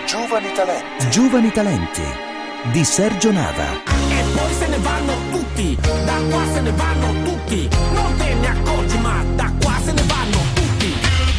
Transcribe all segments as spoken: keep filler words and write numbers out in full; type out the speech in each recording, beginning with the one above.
Giovani Talenti. Giovani Talenti di Sergio Nava. E poi se ne vanno tutti, da qua se ne vanno tutti, non te ne accorgi ma da qua se ne vanno tutti.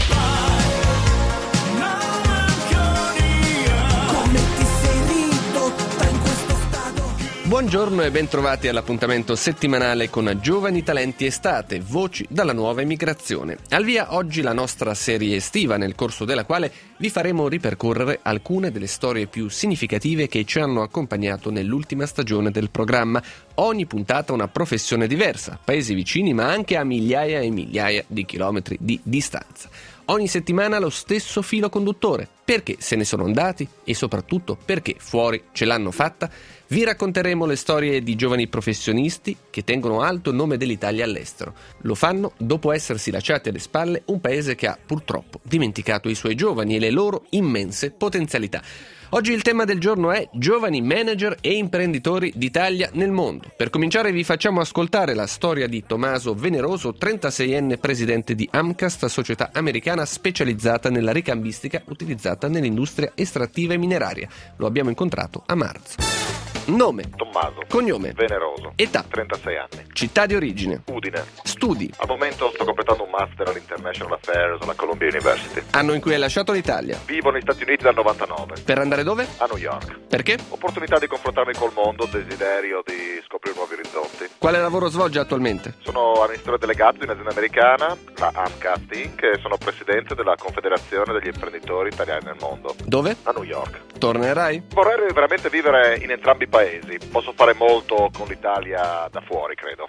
Come ti sei ridotta in questo stato? Buongiorno e bentrovati all'appuntamento settimanale con Giovani Talenti Estate, voci dalla nuova emigrazione. Al via oggi la nostra serie estiva, nel corso della quale vi faremo ripercorrere alcune delle storie più significative che ci hanno accompagnato nell'ultima stagione del programma. Ogni puntata una professione diversa, paesi vicini ma anche a migliaia e migliaia di chilometri di distanza. Ogni settimana lo stesso filo conduttore. Perché se ne sono andati e soprattutto perché fuori ce l'hanno fatta? Vi racconteremo le storie di giovani professionisti che tengono alto il nome dell'Italia all'estero. Lo fanno dopo essersi lasciati alle spalle un paese che ha purtroppo dimenticato i suoi giovani e le loro immense potenzialità. Oggi il tema del giorno è giovani manager e imprenditori d'Italia nel mondo. Per cominciare vi facciamo ascoltare la storia di Tommaso Veneroso, trentaseienne presidente di Amcast, società americana specializzata nella ricambistica utilizzata nell'industria estrattiva e mineraria. Lo abbiamo incontrato a marzo. Nome: Tommaso. Cognome: Veneroso. Età: trentasei anni. Città di origine: Udine. Studi: Al momento sto completando un master all'International Affairs alla Columbia University. anno in cui hai lasciato l'Italia. Vivo negli Stati Uniti dal novantanove. Per andare dove? A New York. Perché? Opportunità di confrontarmi col mondo, desiderio di scoprire nuovi orizzonti. Quale lavoro svolge attualmente? Sono amministratore delegato di un'azienda americana, la Amcast Incorporated, e sono presidente della Confederazione degli imprenditori italiani nel mondo. Dove? A New York. Tornerai? Vorrei veramente vivere in entrambi i paesi. Posso fare molto con l'Italia da fuori, credo.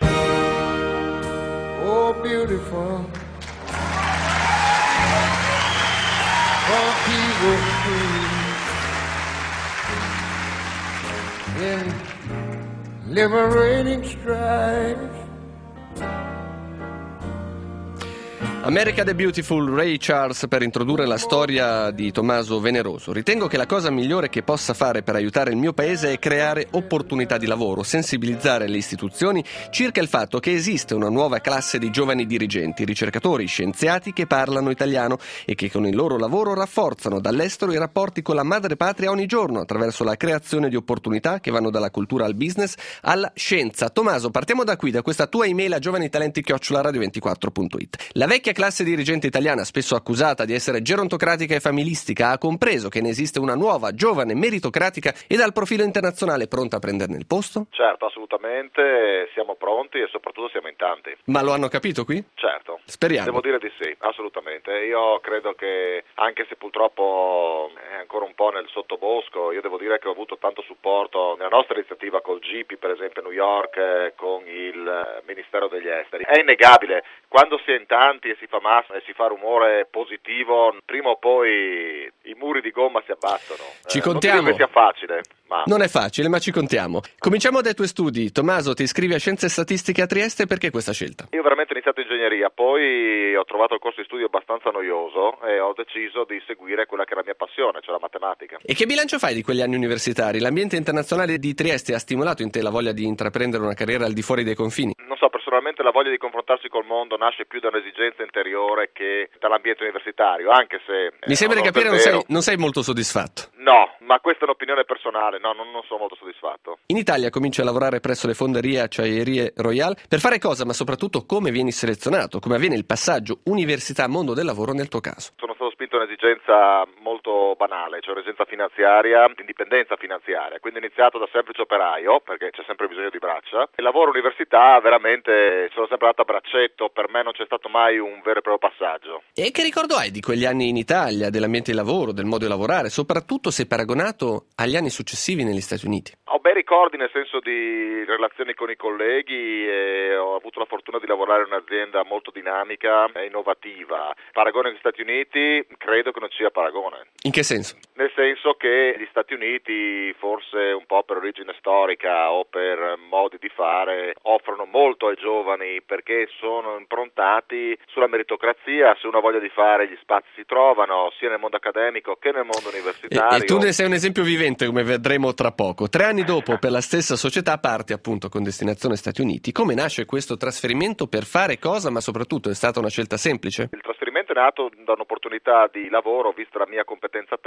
Oh, beautiful. Oh, people free. In liberating strife. America the Beautiful, Ray Charles, per introdurre la storia di Tommaso Veneroso. Ritengo che la cosa migliore che possa fare per aiutare il mio paese è creare opportunità di lavoro, sensibilizzare le istituzioni circa il fatto che esiste una nuova classe di giovani dirigenti, ricercatori, scienziati che parlano italiano e che con il loro lavoro rafforzano dall'estero i rapporti con la madrepatria ogni giorno attraverso la creazione di opportunità che vanno dalla cultura al business alla scienza. Tommaso, partiamo da qui, da questa tua email a giovanitalenti chiocciola radio ventiquattro punto it. La vecchia classe dirigente italiana, spesso accusata di essere gerontocratica e familistica, ha compreso che ne esiste una nuova, giovane, meritocratica e dal profilo internazionale pronta a prenderne il posto? Certo, assolutamente, siamo pronti e soprattutto siamo in tanti. Ma lo hanno capito qui? Certo. Speriamo. Devo dire di sì, assolutamente. Io credo che, anche se purtroppo è ancora un po' nel sottobosco, io devo dire che ho avuto tanto supporto nella nostra iniziativa col G P, per esempio a New York, eh, con il Ministero degli Esteri. È innegabile, quando si è in tanti e si fa massa e si fa rumore positivo, prima o poi i muri di gomma si abbattono. Ci eh, contiamo. Non dico che sia facile, ma... Non è facile, ma ci contiamo. Cominciamo dai tuoi studi. Tommaso, ti iscrivi a Scienze Statistiche a Trieste, perché questa scelta? Io veramente ho iniziato ingegneria, poi ho trovato il corso di studio abbastanza noioso e ho deciso di seguire quella che è la mia passione, cioè la matematica. E che bilancio fai di quegli anni universitari? L'ambiente internazionale di Trieste ha stimolato in te la voglia di intraprendere una carriera al di fuori dei confini? Non so, personalmente la voglia di confrontarsi col mondo nasce più da un'esigenza interiore che dall'ambiente universitario, anche se... Mi sembra di capire non sei, non sei molto soddisfatto. No, ma questa è un'opinione personale, no, non, non sono molto soddisfatto. In Italia cominci a lavorare presso le fonderie Acciaierie Royal. Per fare cosa, ma soprattutto come vieni selezionato? Come avviene il passaggio università-mondo del lavoro nel tuo caso? Sono stato spinto a un'esigenza molto banale, cioè un'esigenza finanziaria, indipendenza finanziaria. Quindi ho iniziato da semplice operaio, perché c'è sempre bisogno di braccia. Il lavoro all'università veramente sono sempre andato a braccetto, per me non c'è stato mai un vero e proprio passaggio. E che ricordo hai di quegli anni in Italia, dell'ambiente di lavoro, del modo di lavorare, soprattutto se paragonato agli anni successivi negli Stati Uniti? Ho bei ricordi nel senso di relazioni con i colleghi e ho avuto la fortuna di lavorare in un'azienda molto dinamica e innovativa. Paragone con gli Stati Uniti credo che non ci sia paragone. In che senso? Nel senso che gli Stati Uniti, forse un po' per origine storica o per modi di fare, offrono molto ai giovani perché sono improntati sulla meritocrazia. Se uno ha voglia di fare, gli spazi si trovano sia nel mondo accademico che nel mondo universitario. E, e tu ne sei un esempio vivente, come vedremo tra poco. Tre anni dopo, per la stessa società, parti appunto con destinazione Stati Uniti. Come nasce questo trasferimento? Per fare cosa? Ma soprattutto è stata una scelta semplice? Il trasferimento è nato da un'opportunità di lavoro, vista la mia competenza tecnica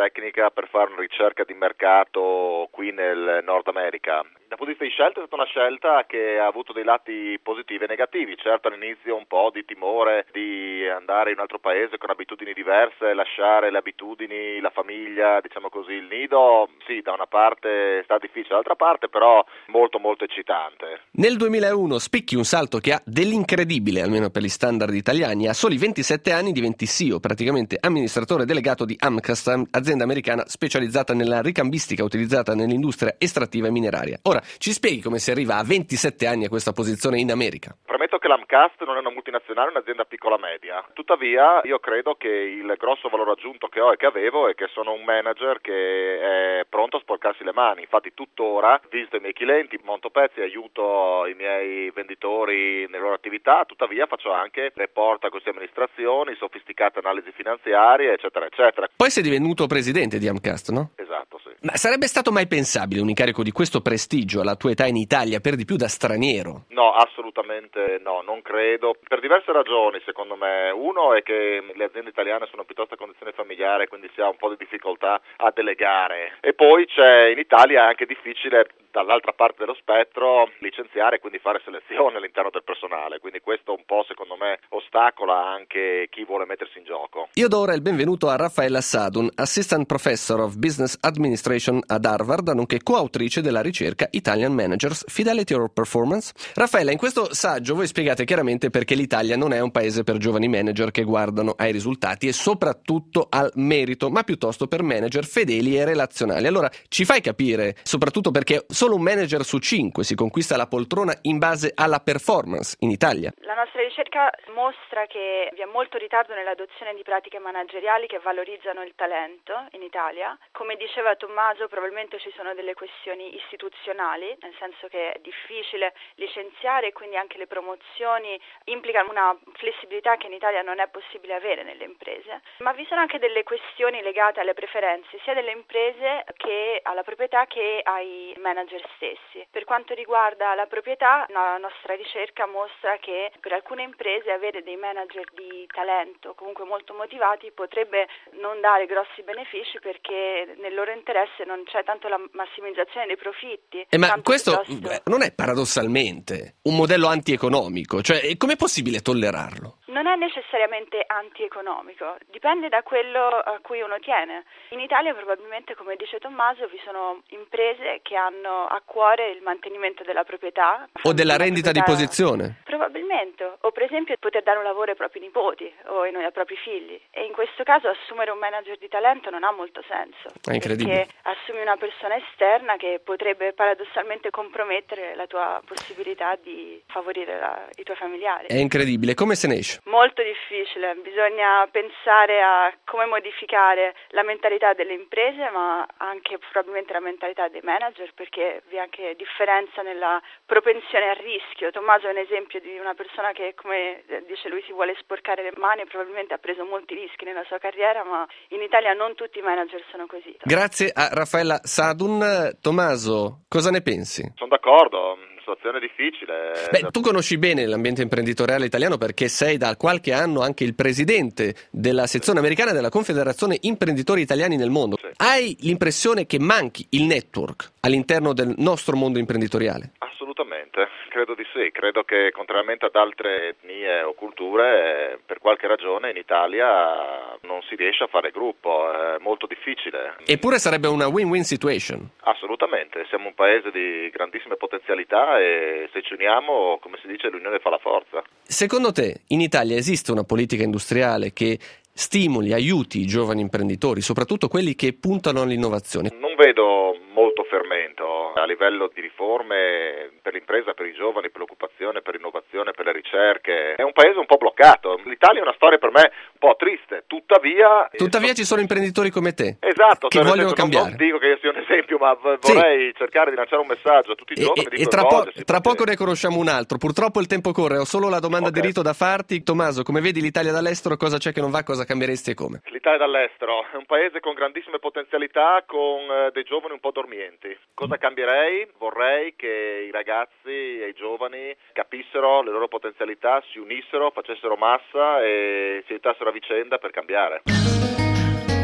America per fare una ricerca di mercato qui nel Nord America. Dal punto di vista di scelta è stata una scelta che ha avuto dei lati positivi e negativi. Certo, all'inizio un po' di timore di andare in un altro paese con abitudini diverse, lasciare le abitudini, la famiglia, diciamo così, il nido. Sì, da una parte sta difficile, dall'altra parte però molto molto eccitante. Nel duemilauno spicchi un salto che ha dell'incredibile, almeno per gli standard italiani. A soli ventisette anni diventi C E O, praticamente amministratore delegato di Amcast, azienda americana specializzata nella ricambistica utilizzata nell'industria estrattiva e mineraria. Ora, ci spieghi come si arriva a ventisette anni a questa posizione in America? Premetto che l'Amcast non è una multinazionale, è un'azienda piccola media. Tuttavia, io credo che il grosso valore aggiunto che ho e che avevo è che sono un manager che è pronto a sporcarsi le mani. Infatti, tuttora visito i miei clienti, monto pezzi, aiuto i miei venditori nelle loro attività. Tuttavia, faccio anche report a queste amministrazioni, sofisticate analisi finanziarie, eccetera, eccetera. Poi sei divenuto presidente di Amcast, no? Esatto, sì. Ma sarebbe stato mai pensabile un incarico di questo prestigio alla tua età in Italia, per di più da straniero? No, assolutamente no, non credo. Per diverse ragioni, secondo me. Uno è che le aziende italiane sono piuttosto a condizione familiare, quindi si ha un po' di difficoltà a delegare. E poi c'è in Italia è anche difficile, dall'altra parte dello spettro, licenziare e quindi fare selezione all'interno del personale. Quindi questo un po', secondo me, ostacola anche chi vuole mettersi in gioco. Io do ora il benvenuto a Raffaella Sadun, Assistant Professor of Business Administration ad Harvard, nonché coautrice della ricerca Italian Managers, Fidelity or Performance. Raffaella, in questo saggio voi spiegate chiaramente perché l'Italia non è un paese per giovani manager che guardano ai risultati e soprattutto al merito, ma piuttosto per manager fedeli e relazionali. Allora, ci fai capire, soprattutto perché solo un manager su cinque si conquista la poltrona in base alla performance in Italia? La nostra ricerca mostra che vi è molto ritardo nell'adozione di pratiche manageriali che valorizzano il talento in Italia. Come diceva Tommaso, probabilmente ci sono delle questioni istituzionali, nel senso che è difficile licenziare e quindi anche le promozioni implicano una flessibilità che in Italia non è possibile avere nelle imprese, ma vi sono anche delle questioni legate alle preferenze sia delle imprese che alla proprietà che ai manager stessi. Per quanto riguarda la proprietà, la nostra ricerca mostra che per alcune imprese avere dei manager di talento comunque molto motivati potrebbe non dare grossi benefici perché nel loro interesse non c'è tanto la massimizzazione dei profitti. Eh, ma questo piuttosto... non è paradossalmente un modello antieconomico? Cioè, com'è possibile tollerarlo? Non è necessariamente antieconomico, dipende da quello a cui uno tiene. In Italia probabilmente, come dice Tommaso, vi sono imprese che hanno a cuore il mantenimento della proprietà. O della rendita proprietà... di posizione? Probabilmente, o per esempio poter dare un lavoro ai propri nipoti o ai, ai propri figli. E in questo caso assumere un manager di talento non ha molto senso. È incredibile. Perché assumi una persona esterna che potrebbe paradossalmente compromettere la tua possibilità di favorire la, i tuoi familiari. È incredibile. Come se ne esce? Molto difficile, bisogna pensare a come modificare la mentalità delle imprese ma anche probabilmente la mentalità dei manager perché vi è anche differenza nella propensione al rischio. Tommaso è un esempio di una persona che, come dice lui, si vuole sporcare le mani e probabilmente ha preso molti rischi nella sua carriera, ma in Italia non tutti i manager sono così. Grazie a Raffaella Sadun. Tommaso, cosa ne pensi? Sono d'accordo. Situazione difficile. Beh, tu conosci bene l'ambiente imprenditoriale italiano perché sei da qualche anno anche il presidente della sezione americana della Confederazione Imprenditori Italiani nel Mondo. Sì. Hai l'impressione che manchi il network all'interno del nostro mondo imprenditoriale? Assolutamente, credo di sì. Credo che contrariamente ad altre etnie o culture, per qualche ragione in Italia non si riesce a fare gruppo, è molto difficile. Eppure sarebbe una win-win situation. Assolutamente, siamo un paese di grandissime potenzialità e se ci uniamo, come si dice, l'unione fa la forza. Secondo te in Italia esiste una politica industriale che stimoli, aiuti i giovani imprenditori, soprattutto quelli che puntano all'innovazione? Non vedo molto fermento a livello di riforme per l'impresa, per i giovani, per l'occupazione, per l'innovazione, per le ricerche. È un paese un po' bloccato. L'Italia è una storia per me un po' triste, tuttavia... Tuttavia ci sono imprenditori come te, esatto, che cioè, vogliono senso, cambiare. Non dico che io sia un esempio, ma vorrei sì. cercare di lanciare un messaggio a tutti i giovani. E, e tra, po- tra poco ne conosciamo un altro. Purtroppo il tempo corre, ho solo la domanda okay. di rito da farti. Tommaso, come vedi l'Italia dall'estero, cosa c'è che non va, cosa cambieresti e come? L'Italia dall'estero è un paese con grandissime potenzialità, con eh, dei giovani un po' dormienti. Cosa cambierei? Vorrei che i ragazzi e i giovani capissero le loro potenzialità, si unissero, facessero massa e si aiutassero a vicenda per cambiare.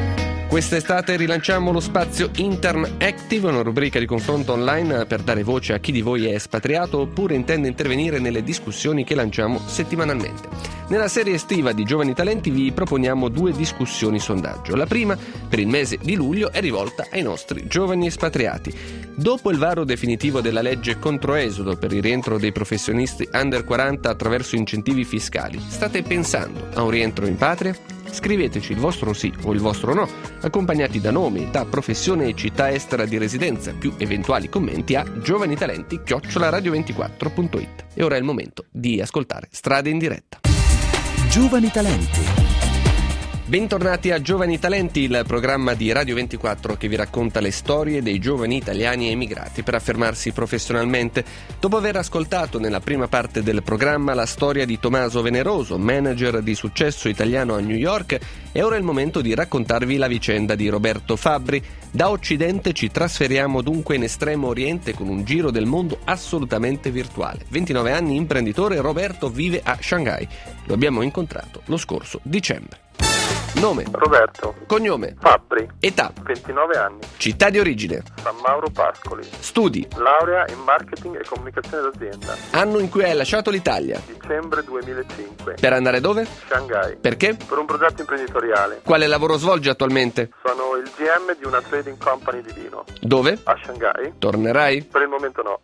Quest'estate rilanciamo lo spazio Intern Active, una rubrica di confronto online per dare voce a chi di voi è espatriato oppure intende intervenire nelle discussioni che lanciamo settimanalmente. Nella serie estiva di Giovani Talenti vi proponiamo due discussioni sondaggio. La prima, per il mese di luglio, è rivolta ai nostri giovani espatriati. Dopo il varo definitivo della legge controesodo per il rientro dei professionisti under quaranta attraverso incentivi fiscali, state pensando a un rientro in patria? Scriveteci il vostro sì o il vostro no, accompagnati da nome, età, professione e città estera di residenza, più eventuali commenti a giovanitalenti chiocciola radio ventiquattro punto it. E ora è il momento di ascoltare Strade in diretta. Giovani Talenti. Bentornati a Giovani Talenti, il programma di Radio ventiquattro che vi racconta le storie dei giovani italiani emigrati per affermarsi professionalmente. Dopo aver ascoltato nella prima parte del programma la storia di Tommaso Veneroso, manager di successo italiano a New York, è ora il momento di raccontarvi la vicenda di Roberto Fabbri. Da Occidente ci trasferiamo dunque in Estremo Oriente con un giro del mondo assolutamente virtuale. ventinove anni, imprenditore, Roberto vive a Shanghai. Lo abbiamo incontrato lo scorso dicembre. Nome? Roberto. Cognome? Fabbri. Età? ventinove anni. Città di origine? San Mauro Pascoli. Studi? Laurea in marketing e comunicazione d'azienda. Anno in cui hai lasciato l'Italia? Dicembre duemilacinque. Per andare dove? Shanghai. Perché? Per un progetto imprenditoriale. Quale lavoro svolgi attualmente? Sono il G M di una trading company di vino. Dove? A Shanghai. Tornerai? Per il momento no.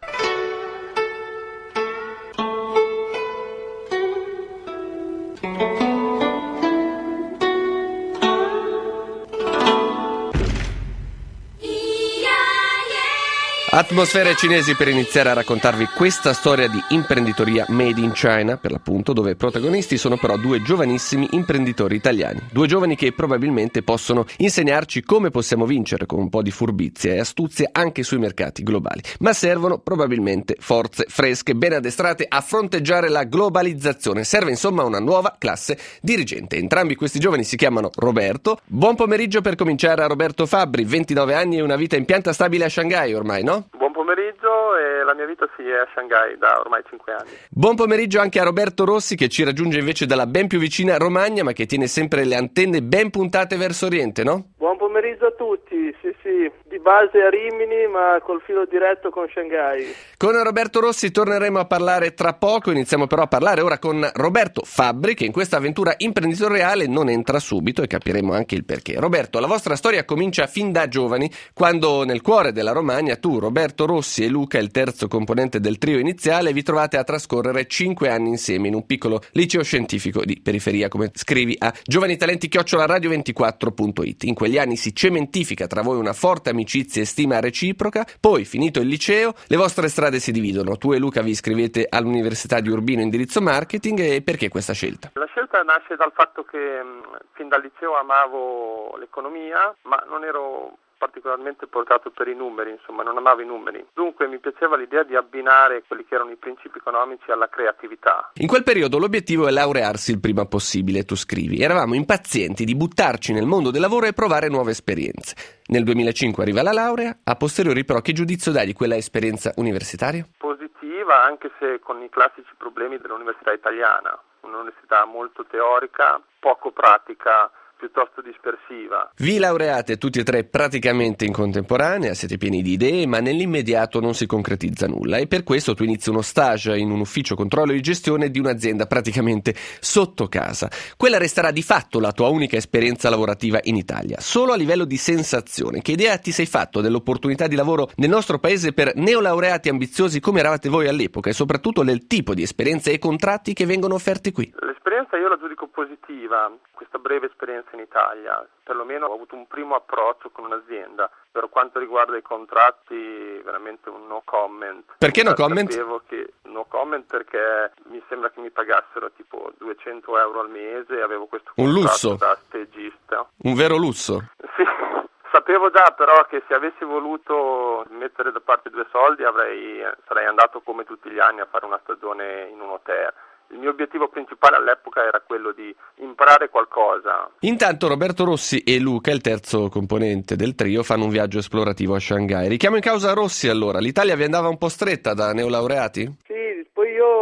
Atmosfere cinesi per iniziare a raccontarvi questa storia di imprenditoria made in China, per l'appunto, dove protagonisti sono però due giovanissimi imprenditori italiani. Due giovani che probabilmente possono insegnarci come possiamo vincere con un po' di furbizia e astuzia anche sui mercati globali. Ma servono probabilmente forze fresche, ben addestrate a fronteggiare la globalizzazione. Serve insomma una nuova classe dirigente. Entrambi questi giovani si chiamano Roberto. Buon pomeriggio per cominciare a Roberto Fabbri, ventinove anni e una vita in pianta stabile a Shanghai ormai, no? Buon pomeriggio, e la mia vita si è a Shanghai da ormai cinque anni. Buon pomeriggio anche a Roberto Rossi, che ci raggiunge invece dalla ben più vicina Romagna, ma che tiene sempre le antenne ben puntate verso Oriente, no? Buon pomeriggio a tutti, sì sì, di base a Rimini ma col filo diretto con Shanghai. Con Roberto Rossi torneremo a parlare tra poco, iniziamo però a parlare ora con Roberto Fabbri, che in questa avventura imprenditoriale non entra subito e capiremo anche il perché. Roberto, la vostra storia comincia fin da giovani, quando nel cuore della Romagna tu, Roberto Rossi e Luca, il terzo componente del trio iniziale, vi trovate a trascorrere cinque anni insieme in un piccolo liceo scientifico di periferia, come scrivi a giovanitalenti chiocciola radio ventiquattro punto it. In quegli anni si cementifica tra voi una forte amicizia e stima reciproca, poi finito il liceo le vostre strade si dividono. Tu e Luca vi iscrivete all'Università di Urbino indirizzo marketing, e perché questa scelta? La scelta nasce dal fatto che mh, fin dal liceo amavo l'economia, ma non ero particolarmente portato per i numeri, insomma non amavo i numeri. Dunque mi piaceva l'idea di abbinare quelli che erano i principi economici alla creatività. In quel periodo l'obiettivo è laurearsi il prima possibile, tu scrivi. Eravamo impazienti di buttarci nel mondo del lavoro e provare nuove esperienze. Nel duemilacinque arriva la laurea, a posteriori però che giudizio dai di quella esperienza universitaria? Positiva, anche se con i classici problemi dell'università italiana. Un'università molto teorica, poco pratica, piuttosto dispersiva. Vi laureate tutti e tre praticamente in contemporanea, siete pieni di idee, ma nell'immediato non si concretizza nulla, e per questo tu inizi uno stage in un ufficio controllo di gestione di un'azienda praticamente sotto casa. Quella resterà di fatto la tua unica esperienza lavorativa in Italia. Solo a livello di sensazione, che idea ti sei fatto dell'opportunità di lavoro nel nostro paese per neolaureati ambiziosi come eravate voi all'epoca, e soprattutto del tipo di esperienze e contratti che vengono offerti qui? L'esperienza io la giudico positiva, questa breve esperienza in Italia. Perlomeno ho avuto un primo approccio con un'azienda. Per quanto riguarda i contratti, veramente un no comment. Perché no comment? Sapevo che no comment perché mi sembra che mi pagassero tipo duecento euro al mese e avevo questo un contratto lusso da stagista. Un vero lusso? Sì. Sapevo già però che se avessi voluto mettere da parte due soldi avrei sarei andato come tutti gli anni a fare una stagione in un hotel. Il mio obiettivo principale all'epoca era quello di imparare qualcosa. Intanto Roberto Rossi e Luca, il terzo componente del trio, fanno un viaggio esplorativo a Shanghai. Richiamo in causa Rossi allora. L'Italia vi andava un po' stretta da neolaureati? Sì, poi io venivo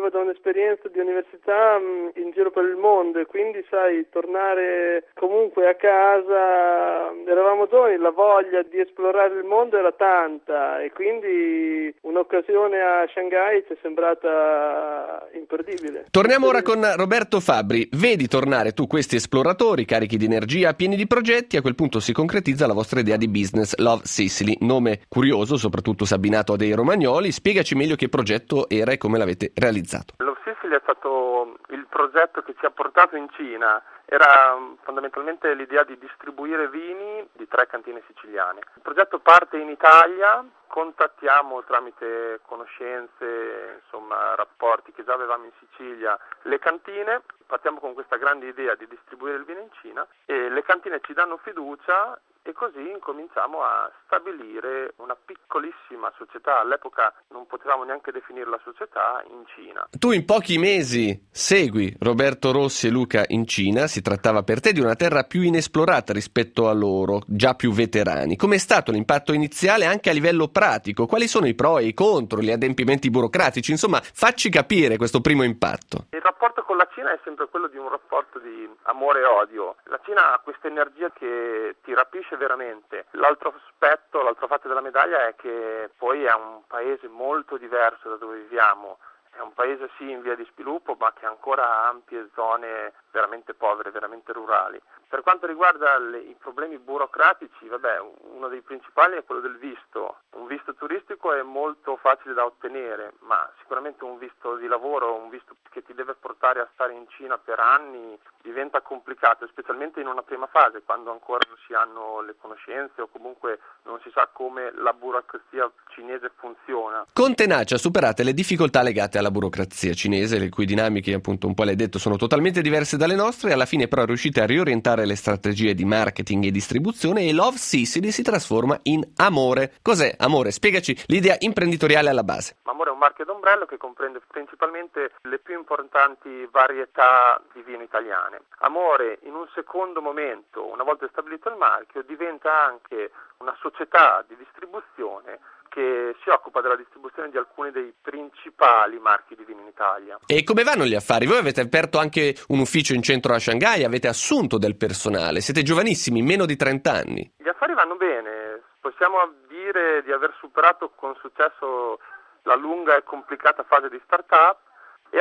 veniva da un'esperienza di università mh, in giro per il mondo, e quindi sai, tornare comunque a casa, eravamo giovani, la voglia di esplorare il mondo era tanta, e quindi un'occasione a Shanghai ci è sembrata imperdibile. Torniamo ora con Roberto Fabbri. Vedi tornare tu questi esploratori carichi di energia, pieni di progetti, a quel punto si concretizza la vostra idea di business Love Sicily, nome curioso soprattutto se abbinato a dei romagnoli. Spiegaci meglio che progetto era e come l'avete realizzato. Love Sicily è stato il progetto che ci ha portato in Cina. Era fondamentalmente l'idea di distribuire vini di tre cantine siciliane. Il progetto parte in Italia, contattiamo tramite conoscenze, insomma rapporti che già avevamo in Sicilia, le cantine, partiamo con questa grande idea di distribuire il vino in Cina e le cantine ci danno fiducia e così incominciamo a stabilire una piccolissima società, all'epoca non potevamo neanche definirla società, in Cina. Tu in pochi mesi segui Roberto Rossi e Luca in Cina, si trattava per te di una terra più inesplorata rispetto a loro, già più veterani. Com'è stato l'impatto iniziale anche a livello pratico? Quali sono i pro e i contro, gli adempimenti burocratici? Insomma, facci capire questo primo impatto. Il rapporto con la Cina è sempre quello di un rapporto di amore e odio. La Cina ha questa energia che ti rapisce veramente. L'altro aspetto, l'altro fatto della medaglia è che poi è un paese molto diverso da dove viviamo. È un paese sì in via di sviluppo, ma che ancora ha ampie zone veramente povere, veramente rurali. Per quanto riguarda le, i problemi burocratici, vabbè, uno dei principali è quello del visto. Un visto turistico è molto facile da ottenere, ma sicuramente un visto di lavoro, un visto che ti deve portare a stare in Cina per anni, diventa complicato, specialmente in una prima fase, quando ancora non si hanno le conoscenze o comunque non si sa come la burocrazia cinese funziona. Con tenacia superate le difficoltà legate alla burocrazia cinese, le cui dinamiche, appunto un po' l'hai detto, sono totalmente diverse dalle nostre, alla fine però riuscite a riorientare le strategie di marketing e distribuzione e Love Sicily si trasforma in Amore. Cos'è Amore? Spiegaci l'idea imprenditoriale alla base. Amore è un marchio d'ombrello che comprende principalmente le più importanti varietà di vino italiane. Amore, in un secondo momento, una volta stabilito il marchio, diventa anche una società di distribuzione che si occupa della distribuzione di alcuni dei principali marchi di vino in Italia. E come vanno gli affari? Voi avete aperto anche un ufficio in centro a Shanghai, avete assunto del personale, siete giovanissimi, meno di trenta anni. Gli affari vanno bene, possiamo dire di aver superato con successo la lunga e complicata fase di start-up e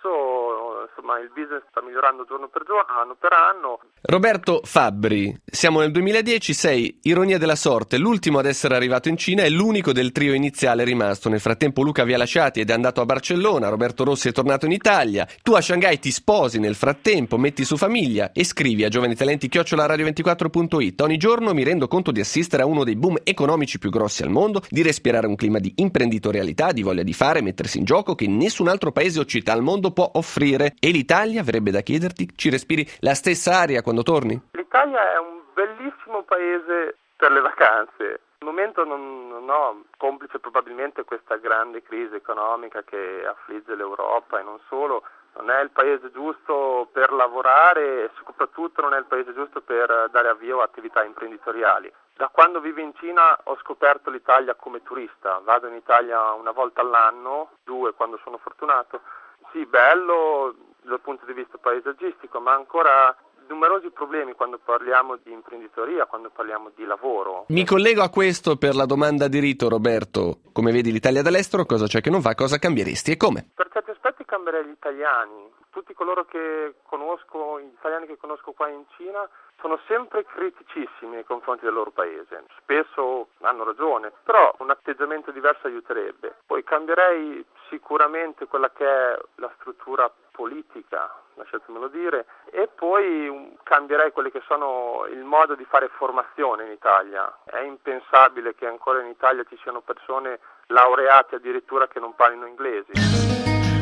adesso insomma il business sta migliorando giorno per giorno, anno per anno. Roberto Fabbri, siamo nel duemiladieci, sei, ironia della sorte, l'ultimo ad essere arrivato in Cina e l'unico del trio iniziale rimasto. Nel frattempo Luca vi ha lasciati ed è andato a Barcellona, Roberto Rossi è tornato in Italia, tu a Shanghai ti sposi nel frattempo, metti su famiglia e scrivi a giovanitalenti chiocciola radio ventiquattro punto it. Ogni giorno mi rendo conto di assistere a uno dei boom economici più grossi al mondo, di respirare un clima di imprenditorialità, di voglia di fare, mettersi in gioco che nessun altro paese occidentale al mondo può offrire. E l'Italia, verrebbe da chiederti, ci respiri la stessa aria quando torni? L'Italia è un bellissimo paese per le vacanze. Al momento non, non ho, complice probabilmente questa grande crisi economica che affligge l'Europa e non solo, non è il paese giusto per lavorare e soprattutto non è il paese giusto per dare avvio a attività imprenditoriali. Da quando vivo in Cina ho scoperto l'Italia come turista, vado in Italia una volta all'anno, due quando sono fortunato. Sì, bello dal punto di vista paesaggistico, ma ancora numerosi problemi quando parliamo di imprenditoria, quando parliamo di lavoro. Mi collego a questo per la domanda di rito, Roberto. Come vedi l'Italia dall'estero, cosa c'è che non va, cosa cambieresti e come? Per certi aspetti cambierei gli italiani. Tutti coloro che conosco, gli italiani che conosco qua in Cina, sono sempre criticissimi nei confronti del loro paese. Spesso hanno ragione, però un atteggiamento diverso aiuterebbe. Poi cambierei sicuramente quella che è la struttura politica, lasciatemelo dire, e poi cambierei quelli che sono il modo di fare formazione in Italia. È impensabile che ancora in Italia ci siano persone laureate addirittura che non parlino inglese.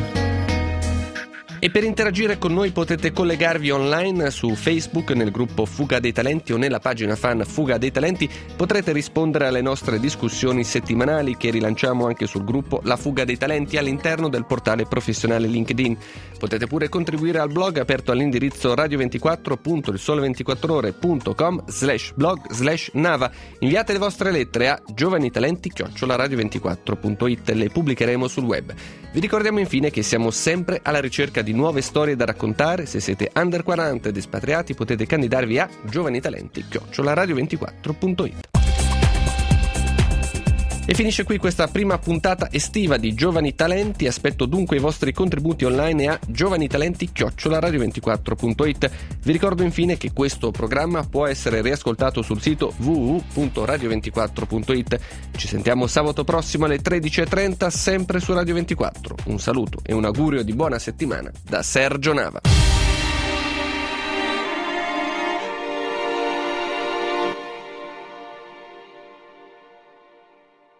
E per interagire con noi potete collegarvi online su Facebook nel gruppo Fuga dei Talenti o nella pagina fan Fuga dei Talenti. Potrete rispondere alle nostre discussioni settimanali che rilanciamo anche sul gruppo La Fuga dei Talenti all'interno del portale professionale LinkedIn. Potete pure contribuire al blog aperto all'indirizzo radio ventiquattro punto il sole ventiquattro ore punto com slash blog slash nava. Inviate le vostre lettere a giovanitalenti chiocciola radio ventiquattro punto it, le pubblicheremo sul web. Vi ricordiamo infine che siamo sempre alla ricerca di nuove storie da raccontare. Se siete under quaranta ed espatriati potete candidarvi a giovanitalenti chiocciola radio ventiquattro punto it. E finisce qui questa prima puntata estiva di Giovani Talenti. Aspetto dunque i vostri contributi online a giovanitalenti chiocciola radio ventiquattro punto it. Vi ricordo infine che questo programma può essere riascoltato sul sito w w w punto radio ventiquattro punto it. Ci sentiamo sabato prossimo alle tredici e trenta, sempre su Radio ventiquattro. Un saluto e un augurio di buona settimana da Sergio Nava.